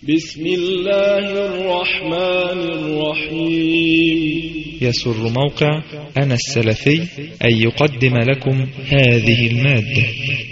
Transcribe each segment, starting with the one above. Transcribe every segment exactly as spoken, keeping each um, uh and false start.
بسم الله الرحمن الرحيم. يسر موقع أنا السلفي أن يقدم لكم هذه المادة.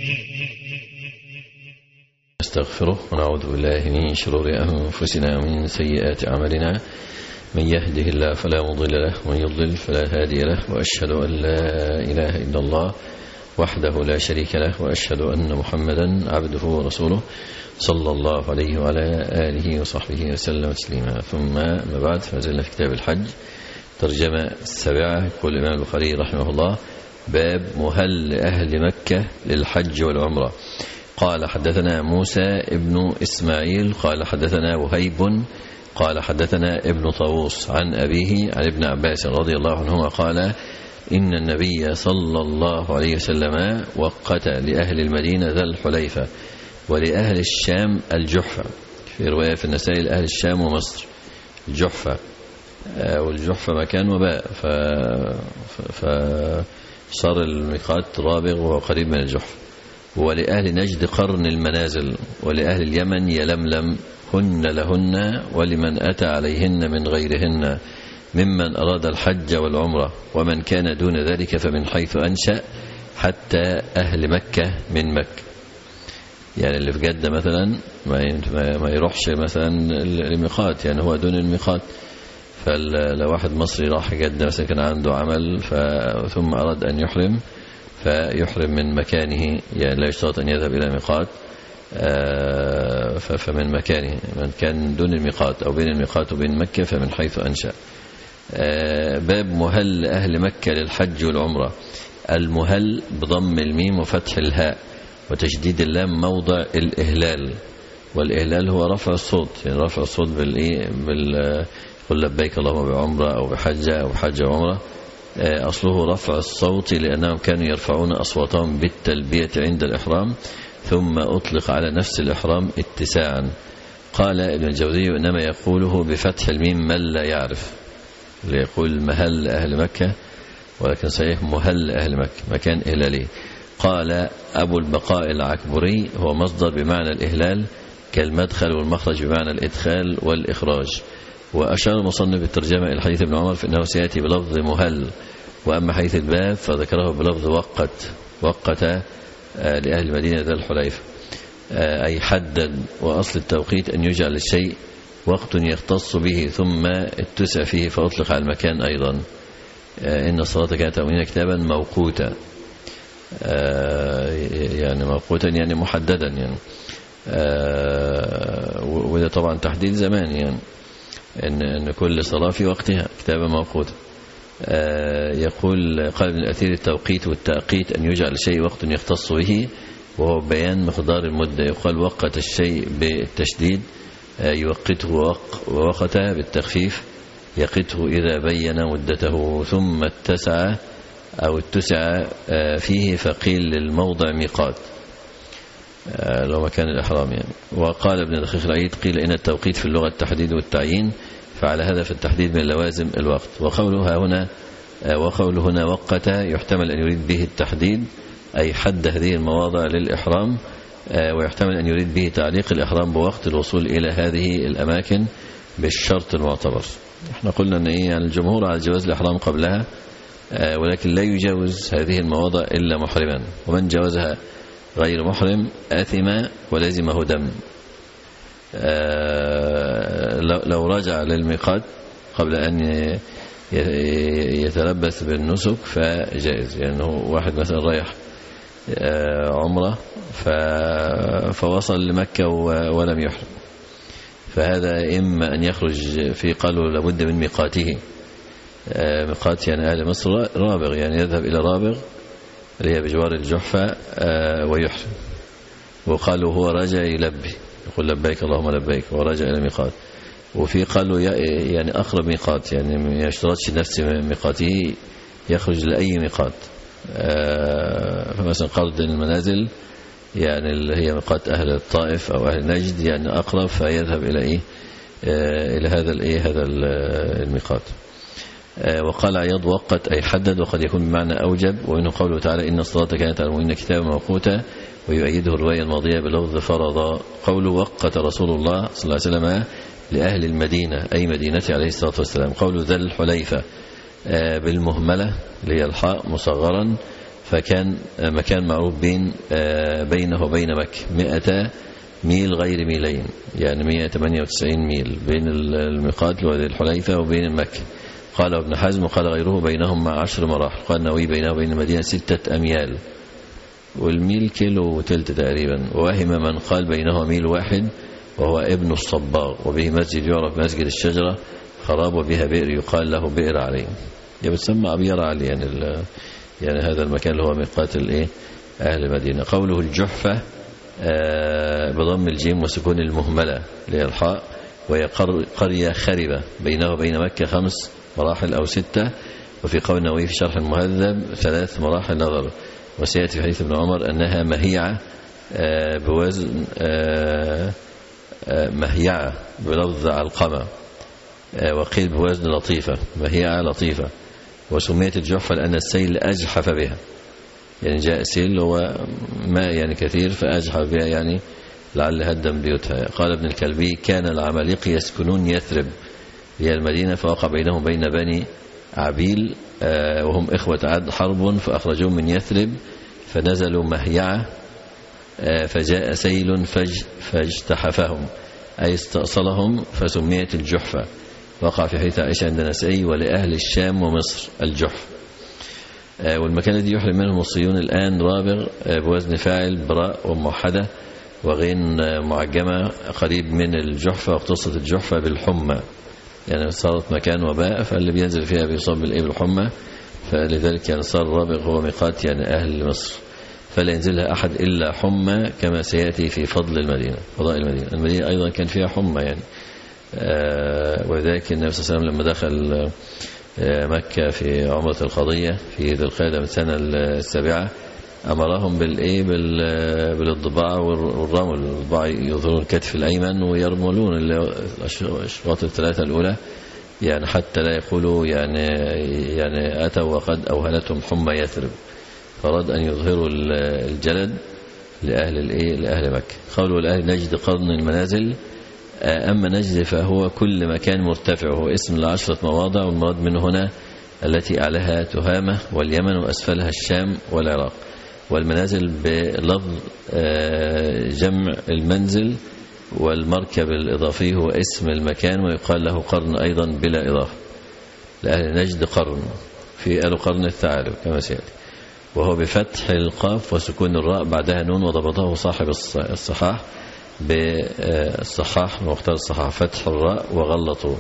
نستغفره ونعوذ بالله من شرور أنفسنا ومن سيئات أعمالنا، من يهده الله فلا مضل له ومن يضلل فلا هادي له، وأشهد أن لا إله إلا الله وحده لا شريك له، وأشهد أن محمدا عبده ورسوله صلى الله عليه وعلى آله وصحبه وسلم تسليما. ثم ما بعد، فنزلنا في كتاب الحج ترجمة السابعة. يقول الإمام البخاري رحمه الله: باب مهل أهل مكة للحج والعمرة. قال حدثنا موسى ابن إسماعيل قال حدثنا وهيب قال حدثنا ابن طاووس عن أبيه عن ابن عباس رضي الله عنهما قال: إن النبي صلى الله عليه وسلم وقت لأهل المدينة ذا الحليفة، ولأهل الشام الجحفة. في رواية في النسائي لأهل الشام ومصر الجحفة، والجحفة مكان وباء، فصار الميقات رابغ وهو قريب من الجحفة. ولأهل نجد قرن المنازل، ولأهل اليمن يلملم، هن لهن ولمن أتى عليهن من غيرهن ممن أراد الحج والعمرة، ومن كان دون ذلك فمن حيث أنشأ حتى أهل مكة من مكة. يعني اللي في جدة مثلا ما يروحش مثلا الميقات، يعني هو دون الميقات. فلو واحد مصري راح جدة مثلا كان عنده عمل ثم أراد أن يحرم، فيحرم من مكانه، يعني لا يشترط أن يذهب إلى ميقات، فمن مكانه. من كان دون الميقات أو بين الميقات وبين مكة فمن حيث أنشأ. باب مهل أهل مكة للحج والعمرة. المهل بضم الميم وفتح الهاء وتشديد اللام موضع الإهلال، والإهلال هو رفع الصوت، يعني رفع الصوت بالإيه بال قل لبيك اللهم بعمرة أو بحجة أو بحجة وعمرة. أصله رفع الصوت لأنهم كانوا يرفعون أصواتهم بالتلبية عند الإحرام، ثم أطلق على نفس الإحرام اتساعا. قال ابن الجوزي: إنما يقوله بفتح الميم من لا يعرف، ليقول مهل أهل مكة، ولكن صحيح مهل أهل مكة مكان إهلالي. قال أبو البقاء العكبري: هو مصدر بمعنى الإهلال كالمدخل والمخرج بمعنى الإدخال والإخراج. وأشار المصنف بالترجمة إلى حديث ابن عمر فإنه سيأتي بلفظ مهل، وأما حديث الباب فذكره بلفظ وقت وقت لأهل المدينة ذا الحليفة، أي حدد. وأصل التوقيت أن يجعل الشيء وقت يختص به ثم اتسع فيه فأطلق على المكان أيضا. إن الصلاة كانت تأمين كتابا موقوتا، يعني موقوتا يعني محددا، يعني وده طبعا تحديد زمان، يعني إن, إن كل صلاة في وقتها كتابا موقوتا. يقول قال ابن الأثير: التوقيت والتأقيت أن يجعل الشيء وقت يختص به، وهو بيان مقدار المدة. يقال وقت الشيء بالتشديد، يوقته ووقته بالتخفيف، يقته إذا بين مدته، ثم اتسع أو اتسع فيه فقيل للموضع ميقات لو مكان الإحرام يعني. وقال ابن دقيق العيد: قيل إن التوقيت في اللغة التحديد والتعيين، فعلى هذا في التحديد من لوازم الوقت. وقولها هنا وقوله هنا وقت يحتمل أن يريد به التحديد، أي حد هذه المواضع للإحرام، ويحتمل أن يريد به تعليق الإحرام بوقت الوصول إلى هذه الأماكن بالشرط المعتبر. احنا قلنا أن إيه يعني الجمهور على جواز الإحرام قبلها، ولكن لا يجاوز هذه المواضع إلا محرما، ومن جاوزها غير محرم آثم ولازمه دم. لو رجع للميقات قبل أن يتلبس بالنسك فجائز، يعني واحد مثلا رايح عمره فوصل لمكة ولم يحرم، فهذا إما أن يخرج في قالوا لابد من ميقاته. ميقات يعني أهل مصر رابغ، يعني يذهب إلى رابغ اللي هي بجوار الجحفة ويحرم. وقالوا هو راجع يلبي، يقول لبيك اللهم لبيك، ورجع إلى ميقات. وفي قالوا يعني أقرب ميقات، يعني ما يشترطش نفس ميقاته، يخرج لأي ميقات. فمثلا قرد المنازل يعني اللي هي ميقات أهل الطائف أو أهل نجد، يعني أقرب، فيذهب إلى إيه إلى هذا الإيه هذا الميقات. وقال عياض وقت أي حدد، وقد يكون بمعنى أوجب، وإنه قوله تعالى إن الصلاة كانت على المؤمنين كتابا موقوتا، ويؤيده الرواية الماضية بلفظ فرض. قوله وقت رسول الله صلى الله عليه وسلم لأهل المدينة أي مدينته عليه الصلاة والسلام. قوله ذا الحليفة بالمهملة اللي هي الحاء مصغرا، فكان مكان معروف بين بينه وبين مكة مئة ميل غير ميلين، يعني مئة وثمانية وتسعين ميل بين الميقات وذي الحليفة وبين مكة. قال ابن حزم وقال غيره بينهم مع عشر مراحل. قال النووي بينه وبين المدينة ستة أميال، والميل كيلو وتلت تقريبا. ووهم من قال بينه ميل واحد وهو ابن الصباغ، وبه مسجد يعرف مسجد الشجرة خراب، وبها بئر يقال له بئر علي، يعني بتسمى أبيار علي، يعني يعني هذا المكان اللي هو ميقات الايه أهل المدينة. قوله الجحفة بضم الجيم وسكون المهملة اللي هي الحاء، وهي قرية خربة بينه وبين مكة خمس مراحل أو ستة. وفي قول النووي في شرح المهذب ثلاث مراحل نظر. وسيأتي في حديث ابن عمر أنها مهيعة بوزن مهيعة بلفظ علقمة، وقيل بوزن لطيفة، مهيعة لطيفة. وسميت الجحفة لأن السيل أجحف بها، يعني جاء سيل هو ماء يعني كثير فأجحف بها، يعني لعل هدم بيوتها. قال ابن الكلبي كان العمالقة يسكنون يثرب هي المدينة، فوقع بينهم بين بني عبيل وهم إخوة عاد حرب، فأخرجوهم من يثرب فنزلوا مهيعة، فجاء سيل فج فاجتحفهم أي استأصلهم، فسميت الجحفة. وقع في حديث عائشة عند النسائي ولأهل الشام ومصر الجحف. والمكان الذي يحرم منه المصريون الآن رابغ بوزن فاعل براء وموحدة وغين معجمة قريب من الجحفة، واختصت الجحفة بالحمى، يعني صارت مكان وباء، فاللي بينزل فيها بيصاب بالإيه بالحمى، فلذلك يعني صار رابغ هو ميقات يعني أهل مصر، فلا ينزلها أحد إلا حمى، كما سيأتي في فضل المدينة فضائل المدينة. المدينة أيضا كان فيها حمى يعني، وذلك النبي صلى الله عليه وسلم لما دخل مكة في عمرة القضية في ذي القعدة من السنة السابعة أمرهم بالإيه بالضباع والرمل. الضباع يظهرون الكتف الأيمن ويرملون الأشواط الثلاثة الأولى، يعني حتى لا يقولوا يعني يعني أتوا وقد أوهلتهم حمى يثرب، فرد أن يظهروا الجلد لأهل الإيه لأهل مكة. قالوا لأهل نجد قرن المنازل. أما نجد فهو كل مكان مرتفع، هو اسم لعشرة مواضع، والمراد منه هنا التي أعلاها تهامة واليمن وأسفلها الشام والعراق. والمنازل بلفظ جمع المنزل، والمركب الإضافي هو اسم المكان، ويقال له قرن أيضا بلا إضافة. لأهل نجد قرن، في قالوا قرن الثعالب كما سيأتي، وهو بفتح القاف وسكون الراء بعدها نون، وضبطه صاحب الصحاح بالصحاح ومختار الصحاح فتح الراء وغلطوا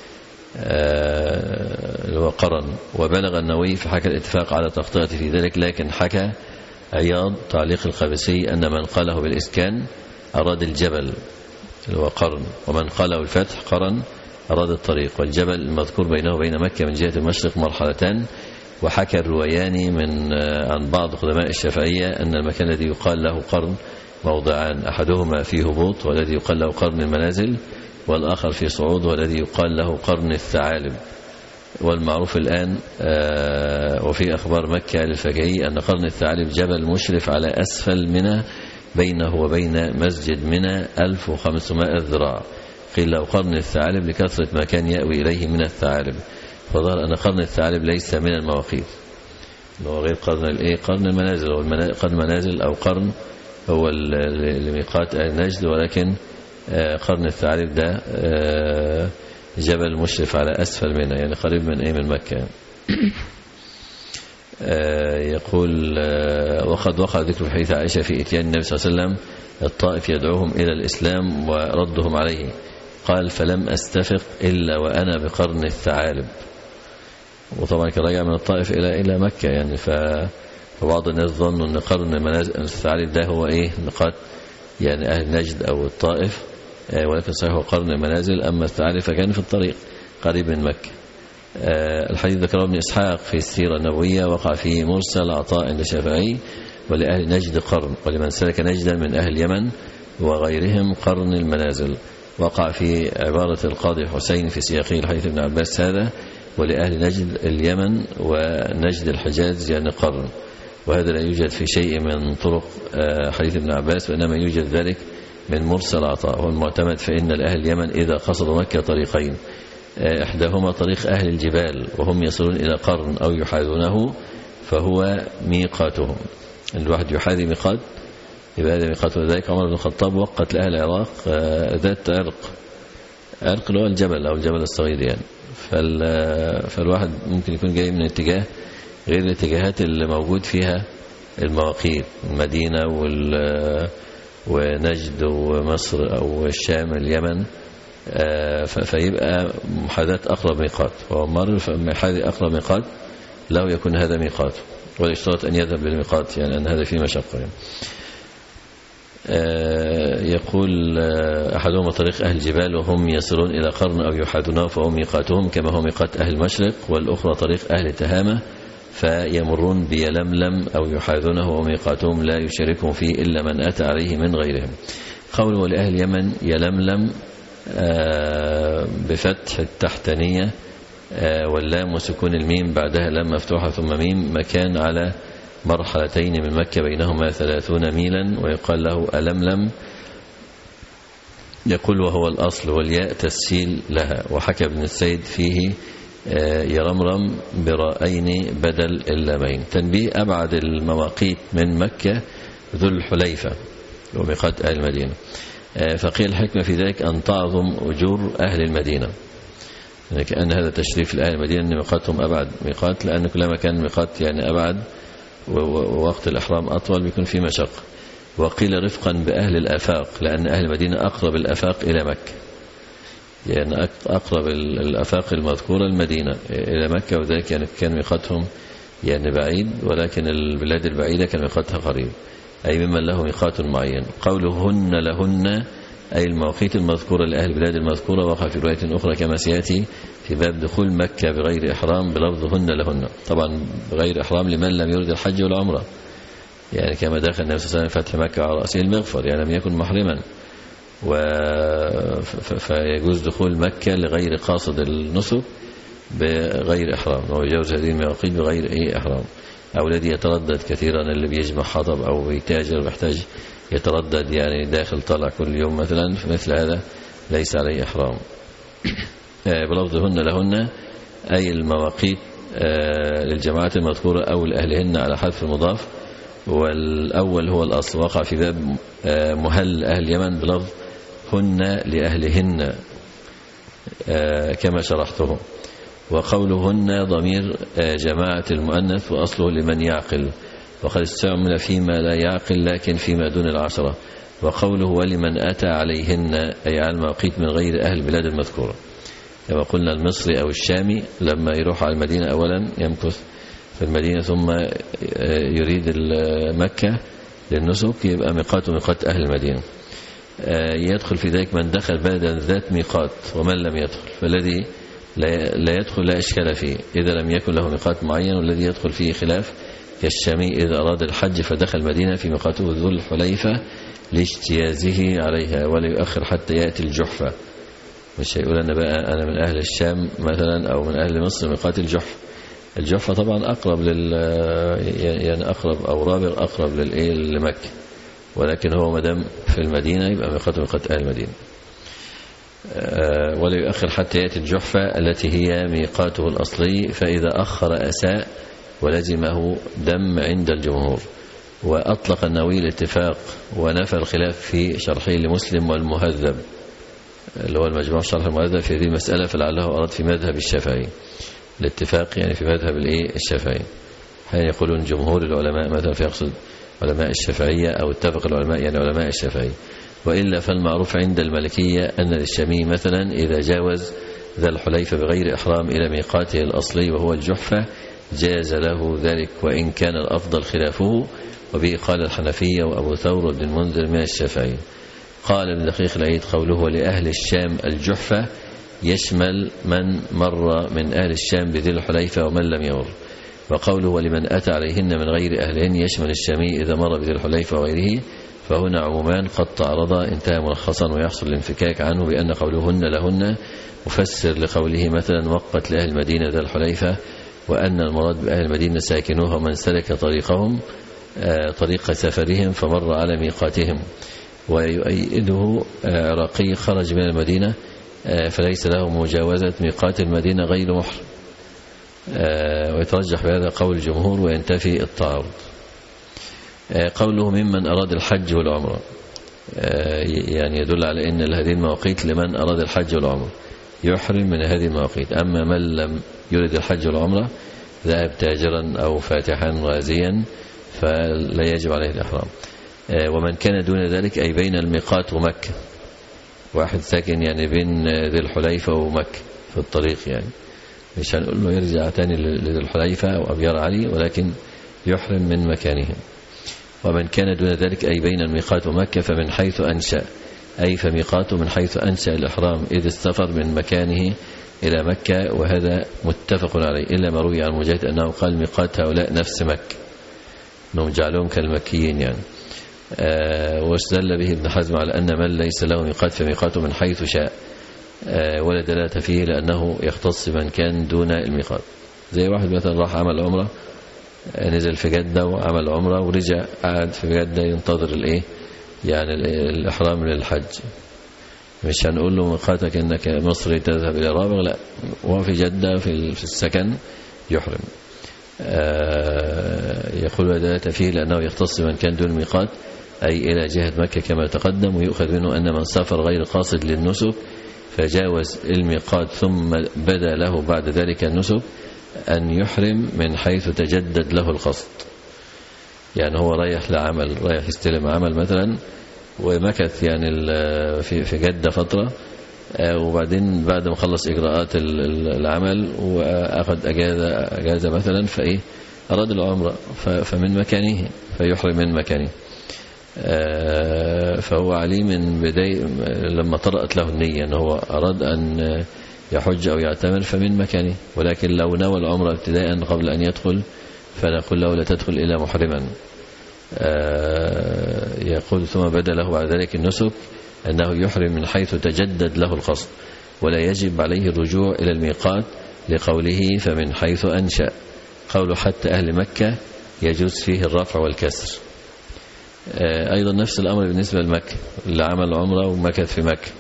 وقرن. وبلغ النووي فحكى الاتفاق على تخطئة في ذلك، لكن حكى عياض تعليق القابسي أن من قاله بالإسكان أراد الجبل وقرن، ومن قاله الفتح قرن أراد الطريق. والجبل المذكور بينه وبين مكة من جهة المشرق مرحلتان. وحكى الروياني من عن بعض قدماء الشافعية أن المكان الذي يقال له قرن موضعان، أحدهما في هبوط والذي يقال له قرن المنازل، والآخر في صعود والذي يقال له قرن الثعالب. والمعروف الآن وفي أخبار مكة للفقهي أن قرن الثعالب جبل مشرف على أسفل منى، بينه وبين مسجد منى ألف وخمسمائة ذراع. قيل له قرن الثعالب لكثرة ما كان يأوي إليه من الثعالب، فظهر أن قرن الثعالب ليس من المواقيت، هو غير قرن الإيه قرن المنازل، هو قرن منازل أو قرن هو لميقات أهل نجد، ولكن قرن الثعالب ده جبل مشرف على أسفل منه، يعني قريب من أي من مكة. يقول وقد وقع ذكر في حديث عائشة في إتيان النبي صلى الله عليه وسلم الطائف يدعوهم إلى الإسلام وردهم عليه، قال فلم أستفق إلا وأنا بقرن الثعالب. وطبعا كان راجع من الطائف إلى إلى مكة، يعني فبعض الناس ظنوا أن قرن الثعالب ده هو إيه نقاط يعني أهل نجد أو الطائف، ولكن صحيح هو قرن المنازل. أما الثعالب فكان في الطريق قريب من مكة. الحديث ذكره ابن إسحاق في السيرة النبوية، وقع فيه مرسل عطاء عند الشافعي ولأهل نجد قرن، ولمن سلك نجدا من أهل اليمن وغيرهم قرن المنازل. وقع في عبارة القاضي حسين في سياقه الحديث ابن عباس هذا ولأهل نجد اليمن ونجد الحجاز يعني قرن، وهذا لا يوجد في شيء من طرق حديث ابن عباس، وإنما يوجد ذلك من مرسل عطاء. والمعتمد فإن الأهل اليمن إذا قصدوا مكة طريقين، إحداهما طريق أهل الجبال وهم يصلون إلى قرن أو يحاذونه فهو ميقاتهم. الواحد يحاذي ميقات يبقى هذا ميقات. وذلك عمر بن الخطاب وقت لأهل العراق ذات عرق، عرق اللي هو الجبل أو الجبل الصغير يعني. فالواحد ممكن يكون جاي من اتجاه غير الاتجاهات اللي موجود فيها المواقيت، المدينة ونجد ومصر أو الشام اليمن، فيبقى محاذاة أقرب ميقات. فهو مر فمحاذي أقرب ميقات لو يكون هذا ميقات، ولا يشترط أن يذهب للميقات يعني أن هذا فيه مشقة يعني. يقول أحدهما طريق أهل الجبال وهم يصلون إلى قرن أو يحاذونه فهو ميقاتهم كما هو ميقات أهل المشرق، والأخرى طريق أهل تهامة فيمرون بيلملم أو يحاذونه وميقاتهم لا يشاركهم فيه إلا من أتى عليه من غيرهم. قوله لأهل اليمن يلملم بفتح التحتانية واللام وسكون الميم بعدها لام مفتوحة ثم ميم، مكان على مرحلتين من مكة بينهما ثلاثون ميلا ويقال له ألملم. يقول وهو الأصل والياء تسهيل لها. وحكى ابن السيد فيه يرمرم برأين بدل اللامين. تنبيه أبعد المواقيت من مكة ذو الحليفة وميقات أهل المدينة، فقيل الحكمة في ذلك أن تعظم أجور أهل المدينة، يعني كأن هذا تشريف لأهل المدينة أن ميقاتهم أبعد ميقات، لأن كلما كان ميقات يعني أبعد ووقت الإحرام أطول بيكون فيه مشقة. وقيل رفقا بأهل الآفاق لأن أهل المدينة أقرب الآفاق إلى مكة، يعني أقرب الآفاق المذكورة المدينة إلى مكة، وذلك يعني كان ميقاتهم يعني بعيد، ولكن البلاد البعيدة كان ميقاتها قريب، أي ممن له ميقات معين. قوله هن لهن أي المواقيت المذكورة لأهل البلاد المذكورة، وقع في رواية أخرى كما سيأتي في باب دخول مكة بغير إحرام بلفظ هن لهن، طبعا بغير إحرام لمن لم يرد الحج والعمرة، يعني كما دخل النبي صلى الله عليه وسلم فتح مكة على رأسه المغفر يعني لم يكن محرما، و... فيجوز دخول مكة لغير قاصد النسك بغير إحرام، ويجوز هذه المواقيت بغير أي إحرام. أو الذي يتردد كثيرا اللي بيجمع حطب أو بيتاجر محتاج يتردد يعني داخل طلع كل يوم مثلا، فمثل هذا ليس عليه إحرام. بلفظهن لهن أي المواقيت للجماعات المذكورة أو لأهلهن على حذف المضاف، والأول هو الأصل. وقع في باب مهل أهل اليمن بلفظ هن لأهلهن كما شرحته. وقولهن ضمير جماعة المؤنث وأصله لمن يعقل، وقد استعمل فيما لا يعقل لكن فيما دون العشرة. وقوله ولمن أتى عليهن أي على المواقيت من غير أهل البلاد المذكورة، كما قلنا المصري أو الشامي لما يروح على المدينة أولا يمكث في المدينة ثم يريد مكة للنسك يبقى ميقاته ميقات أهل المدينة. يدخل في ذلك من دخل بلدا ذات ميقات ومن لم يدخل، فالذي لا يدخل لا إشكال فيه إذا لم يكن له ميقات معين، والذي يدخل فيه خلاف كالشامي إذا أراد الحج فدخل المدينة في ميقاته ذو الحليفة لاجتيازه عليها، ولا يؤخر حتى يأتي الجحفة. مش هيقول أنا بقى أنا من أهل الشام مثلا أو من أهل مصر ميقات الجحفة. الجحفة طبعا أقرب لل يعني أقرب أو رابع أقرب للإيه لمكة، ولكن هو مدام في المدينة يبقى ميقاته ميقات أهل المدينة. ولا يؤخر حتى يأتي الجحفة التي هي ميقاته الأصلي، فإذا أخر أساء ولزمه دم عند الجمهور. وأطلق النووي الاتفاق ونفى الخلاف في شرحه لمسلم والمهذب اللي هو المجموع شرح المهذب في هذه المسألة، فلعله أراد في مذهب الشافعي. الاتفاق يعني في مذهب الايه الشافعي، حين يقولون جمهور العلماء مثلا فيقصد علماء الشافعية أو اتفق العلماء يعني علماء الشافعي. وإلا فالمعروف عند المالكية أن للشامي مثلا إذا جاوز ذا الحليفة بغير إحرام إلى ميقاته الأصلي وهو الجحفة جاز له ذلك، وإن كان الأفضل خلافه. وبه قال الحنفية وأبو ثور بن المنذر من الشافعي. قال ابن دقيق العيد قوله لأهل الشام الجحفة يشمل من مر من أهل الشام بذي الحليفة ومن لم يمر. وقوله ولمن أتى عليهن من غير أهلهن يشمل الشامي إذا مر بذي الحليفة وغيره، فهنا عمومان قد تعرضا انتهى ملخصا، ويحصل الانفكاك عنه بأن قولهن لهن مفسر لقوله مثلا وقت لأهل المدينة ذا الحليفة، وأن المراد بأهل المدينة ساكنوها من سلك طريقهم طريق سفرهم فمر على ميقاتهم. ويؤيده عراقي خرج من المدينة فليس له مجاوزة ميقات المدينة غير محرم، ويترجح بهذا قول الجمهور وينتفي التعارض. قوله ممن أراد الحج والعمرة يعني يدل على أن هذه المواقيت لمن أراد الحج والعمرة يحرم من هذه المواقيت. أما من لم يرد الحج والعمرة ذهب تاجرا أو فاتحا غازيا فلا يجب عليه الإحرام. ومن كان دون ذلك أي بين الميقات ومكة، واحد ساكن يعني بين ذي الحليفة ومكة في الطريق، يعني مش هنقول له يرجع تاني لذي الحليفة أو أبيار علي، ولكن يحرم من مكانه. ومن كان دون ذلك أي بين الميقات ومكة فمن حيث أنشأ، أي فميقاته من حيث أنشأ الإحرام إذ السفر من مكانه إلى مكة، وهذا متفق عليه، إلا ما روي عن مجاهد أنه قال ميقات هؤلاء نفس مكة، أنهم جعلهم كالمكيين يعني. آه واستدل به ابن حزم على أن من ليس له ميقات فميقاته من حيث شاء، آه ولا دلالة فيه لأنه يختص من كان دون الميقات. زي واحد مثلا راح عمل عمرة، آه نزل في جدة وعمل عمرة ورجع قعد في جدة ينتظر الإيه يعني الإحرام للحج، مش هنقول له ميقاتك إنك مصري تذهب إلى رابغ، لا، وهو في جدة في السكن يحرم. آه يقول ودلالة فيه لأنه يختص من كان دون الميقات أي إلى جهة مكة كما تقدم. ويؤخذ منه أن من سافر غير قاصد للنسك فجاوز الميقات ثم بدا له بعد ذلك النسك أن يحرم من حيث تجدد له القصد. يعني هو رايح لعمل، رايح يستلم عمل مثلا ومكث يعني في في جدة فترة، وبعدين بعد ما خلص إجراءات العمل وأخذ أجازة أجازة مثلا فإيه أراد العمرة فمن مكانه فيحرم من مكانه. فهو عليه من بداية لما طرأت له النية أنه هو أراد أن يحج أو يعتمر فمن مكانه، ولكن لو نوى العمرة ابتداء قبل أن يدخل فنقول له لا تدخل إلا محرما. يقول ثم بدا له بعد ذلك النسك أنه يحرم من حيث تجدد له القصد، ولا يجب عليه الرجوع إلى الميقات لقوله فمن حيث أنشأ. قوله حتى أهل مكة يجوز فيه الرفع والكسر. أيضا نفس الأمر بالنسبة لمكة، اللي عمل عمرة ومكث في مكة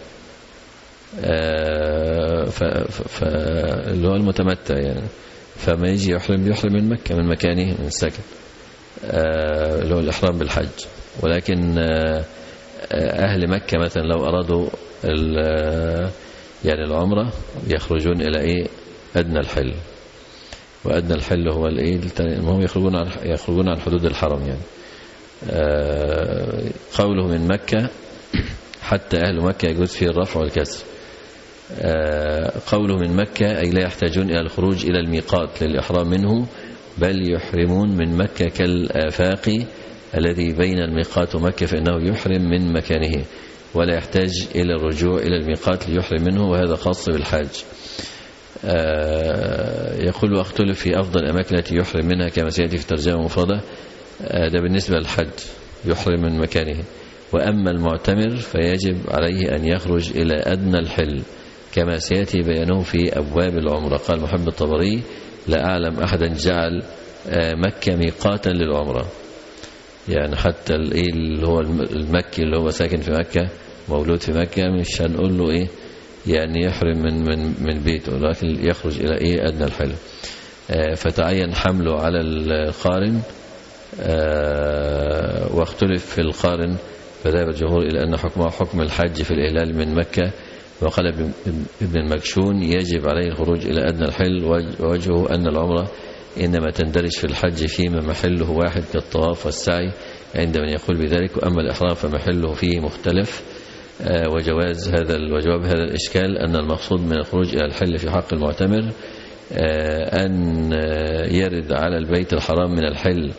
فاللي هو المتمتع يعني، فما يجي يحرم يحرم من مكة من مكانه من السكن اللي هو الإحرام بالحج. ولكن أهل مكة مثلا لو أرادوا يعني العمرة يخرجون إلى إيه أدنى الحل، وأدنى الحل هو الإيه هم يخرجون عن يخرجون عن حدود الحرم يعني. قوله من مكة حتى أهل مكة يجوز فيه الرفع والكسر. قوله من مكة أي لا يحتاجون إلى الخروج إلى الميقات للإحرام منه، بل يحرمون من مكة كالآفاق الذي بين الميقات ومكة فإنه يحرم من مكانه ولا يحتاج إلى الرجوع إلى الميقات ليحرم منه، وهذا خاص بالحاج. يقول واختلف في أفضل الأماكن التي يحرم منها كما سيأتي في ترجمة مفردة، ده بالنسبة للحج يحرم من مكانه. وأما المعتمر فيجب عليه أن يخرج إلى أدنى الحل كما سيأتي بيانه في أبواب العمرة. قال محب الطبري لا أعلم أحدا جعل مكة ميقاتا للعمرة، يعني حتى اللي هو المكي اللي هو ساكن في مكة مولود في مكة مش هنقول له إيه يعني يحرم من من من بيته، لكن يخرج إلى إيه أدنى الحل. فتعين حمله على القارن، واختلف في القارن فذهب الجمهور إلى أن حكمه حكم الحج في الإهلال من مكة. وقال ابن المكشون يجب عليه الخروج إلى أدنى الحل، ووجهه أن العمرة إنما تندرج في الحج فيما محله واحد كالطواف والسعي عند من يقول بذلك، وأما الإحرام فمحله فيه مختلف. وجواز هذا وجواب هذا الإشكال أن المقصود من الخروج إلى الحل في حق المعتمر أن يرد على البيت الحرام من الحل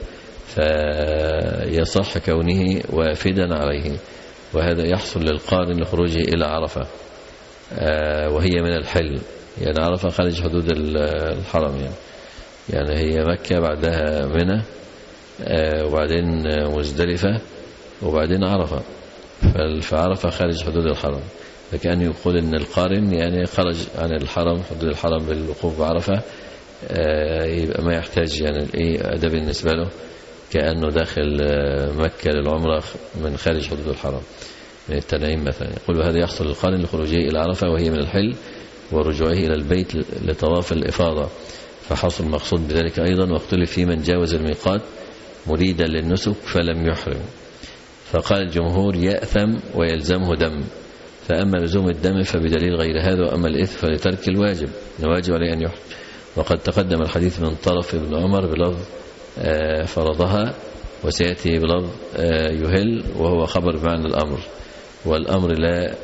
فيصح كونه وافدا عليه، وهذا يحصل للقارن لخروجه إلى عرفة وهي من الحل، يعني عرفة خارج حدود الحرم يعني. يعني هي مكة بعدها منى وبعدين مزدلفة وبعدين عرفة، فعرفة خارج حدود الحرم، فكأن يقول إن القارن يعني خرج عن الحرم حدود الحرم بالوقوف بعرفة، يبقى ما يحتاج يعني إيه ده بالنسبة له كأنه داخل مكة للعمرة من خارج حدود الحرم من التنعيم مثلا. يقول هذا يحصل للقارن لخروجه إلى عرفة وهي من الحل ورجوعه إلى البيت لطواف الإفاضة، فحصل المقصود بذلك أيضا. واختلف في من جاوز الميقات مريدا للنسك فلم يحرم، فقال الجمهور يأثم ويلزمه دم، فأما لزوم الدم فبدليل غير هذا، وأما الإثم فلترك الواجب الواجب عليه أن يحرم. وقد تقدم الحديث من طرف ابن عمر بلفظ فرضها، وسيأتي بلفظ يهل وهو خبر بمعنى الأمر، والأمر لا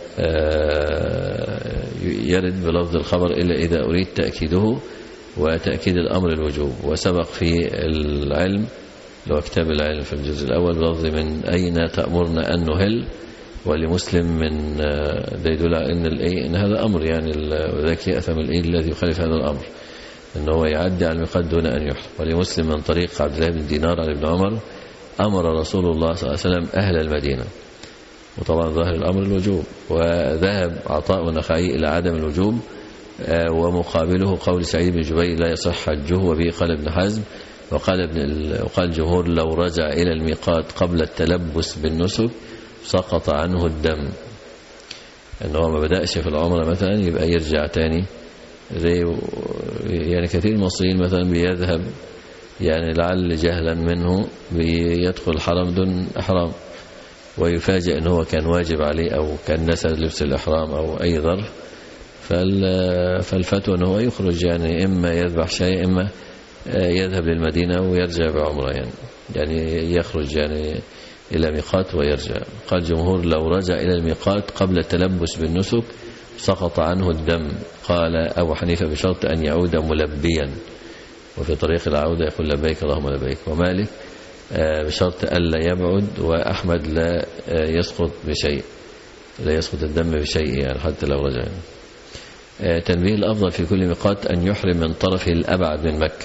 يرد بلفظ الخبر إلا إذا أريد تأكيده، وتأكيد الأمر الوجوب. وسبق في العلم لو كتاب العلم في الجزء الأول بلفظ من أين تأمرنا أن نهل، ولمسلم من ده يدل على إن الإيه إن هذا أمر يعني، وذاك يأثم الإيه الذي يخالف هذا الأمر إن هو يعدي على الميقات دون أن يحرم. ولمسلم من طريق عبد الله بن دينار عن ابن عمر أمر رسول الله صلى الله عليه وسلم أهل المدينة، وطبعا ظاهر الأمر الوجوب. وذهب عطاء والنخعي إلى عدم الوجوب، ومقابله قول سعيد بن جبير لا يصح حجه، وبه قال ابن حزم. وقال ابن وقال الجمهور لو رجع إلى الميقات قبل التلبس بالنسك سقط عنه الدم، أنه ما بدأش في العمرة مثلا يبقى يرجع تاني، زي يعني كثير من المصريين مثلا بيذهب يعني لعل جهلا منه بيدخل الحرم دون إحرام، ويفاجئ أنه كان واجب عليه أو كان نسى لبس الإحرام أو أي ظرف، فالفتوى أنه يخرج يعني إما يذبح شيء إما يذهب للمدينة ويرجع بعمرة يعني يعني يخرج يعني إلى ميقات ويرجع. قال الجمهور لو رجع إلى الميقات قبل التلبس بالنسك سقط عنه الدم. قال أبو حنيفة بشرط أن يعود ملبيا، وفي طريق العودة يقول لبيك اللهم لبيك. ومالك بشرط ألا يبعد، وأحمد لا يسقط بشيء لا يسقط الدم بشيء يعني حتى لو رجع. تنبيه الأفضل في كل ميقات أن يحرم من طرفه الأبعد من مكة،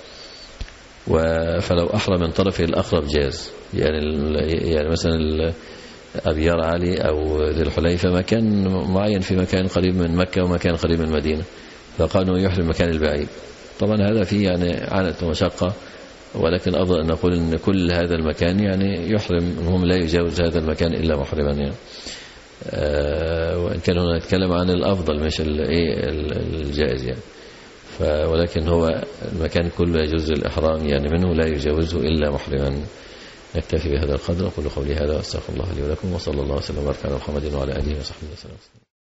فلو أحرم من طرفه الأقرب جاز، يعني يعني مثلا أبيار علي أو ذي الحليفة مكان معين في مكان قريب من مكة ومكان قريب من المدينة، فقالوا يحرم المكان البعيد. طبعا هذا فيه يعني عنة ومشقة، ولكن أفضل أن نقول أن كل هذا المكان يعني يحرم، هم لا يجاوز هذا المكان إلا محرما يعني. أه وإن كان هنا نتكلم عن الأفضل مش الجائز يعني، ولكن هو المكان كله يجوز الإحرام يعني منه لا يجاوزه إلا محرما. نكتفي بهذا القدر. أقول قولي هذا وأستغفر الله لي ولكم، وصلى الله وسلم وبارك على محمد وعلى آله وصحبه وسلم.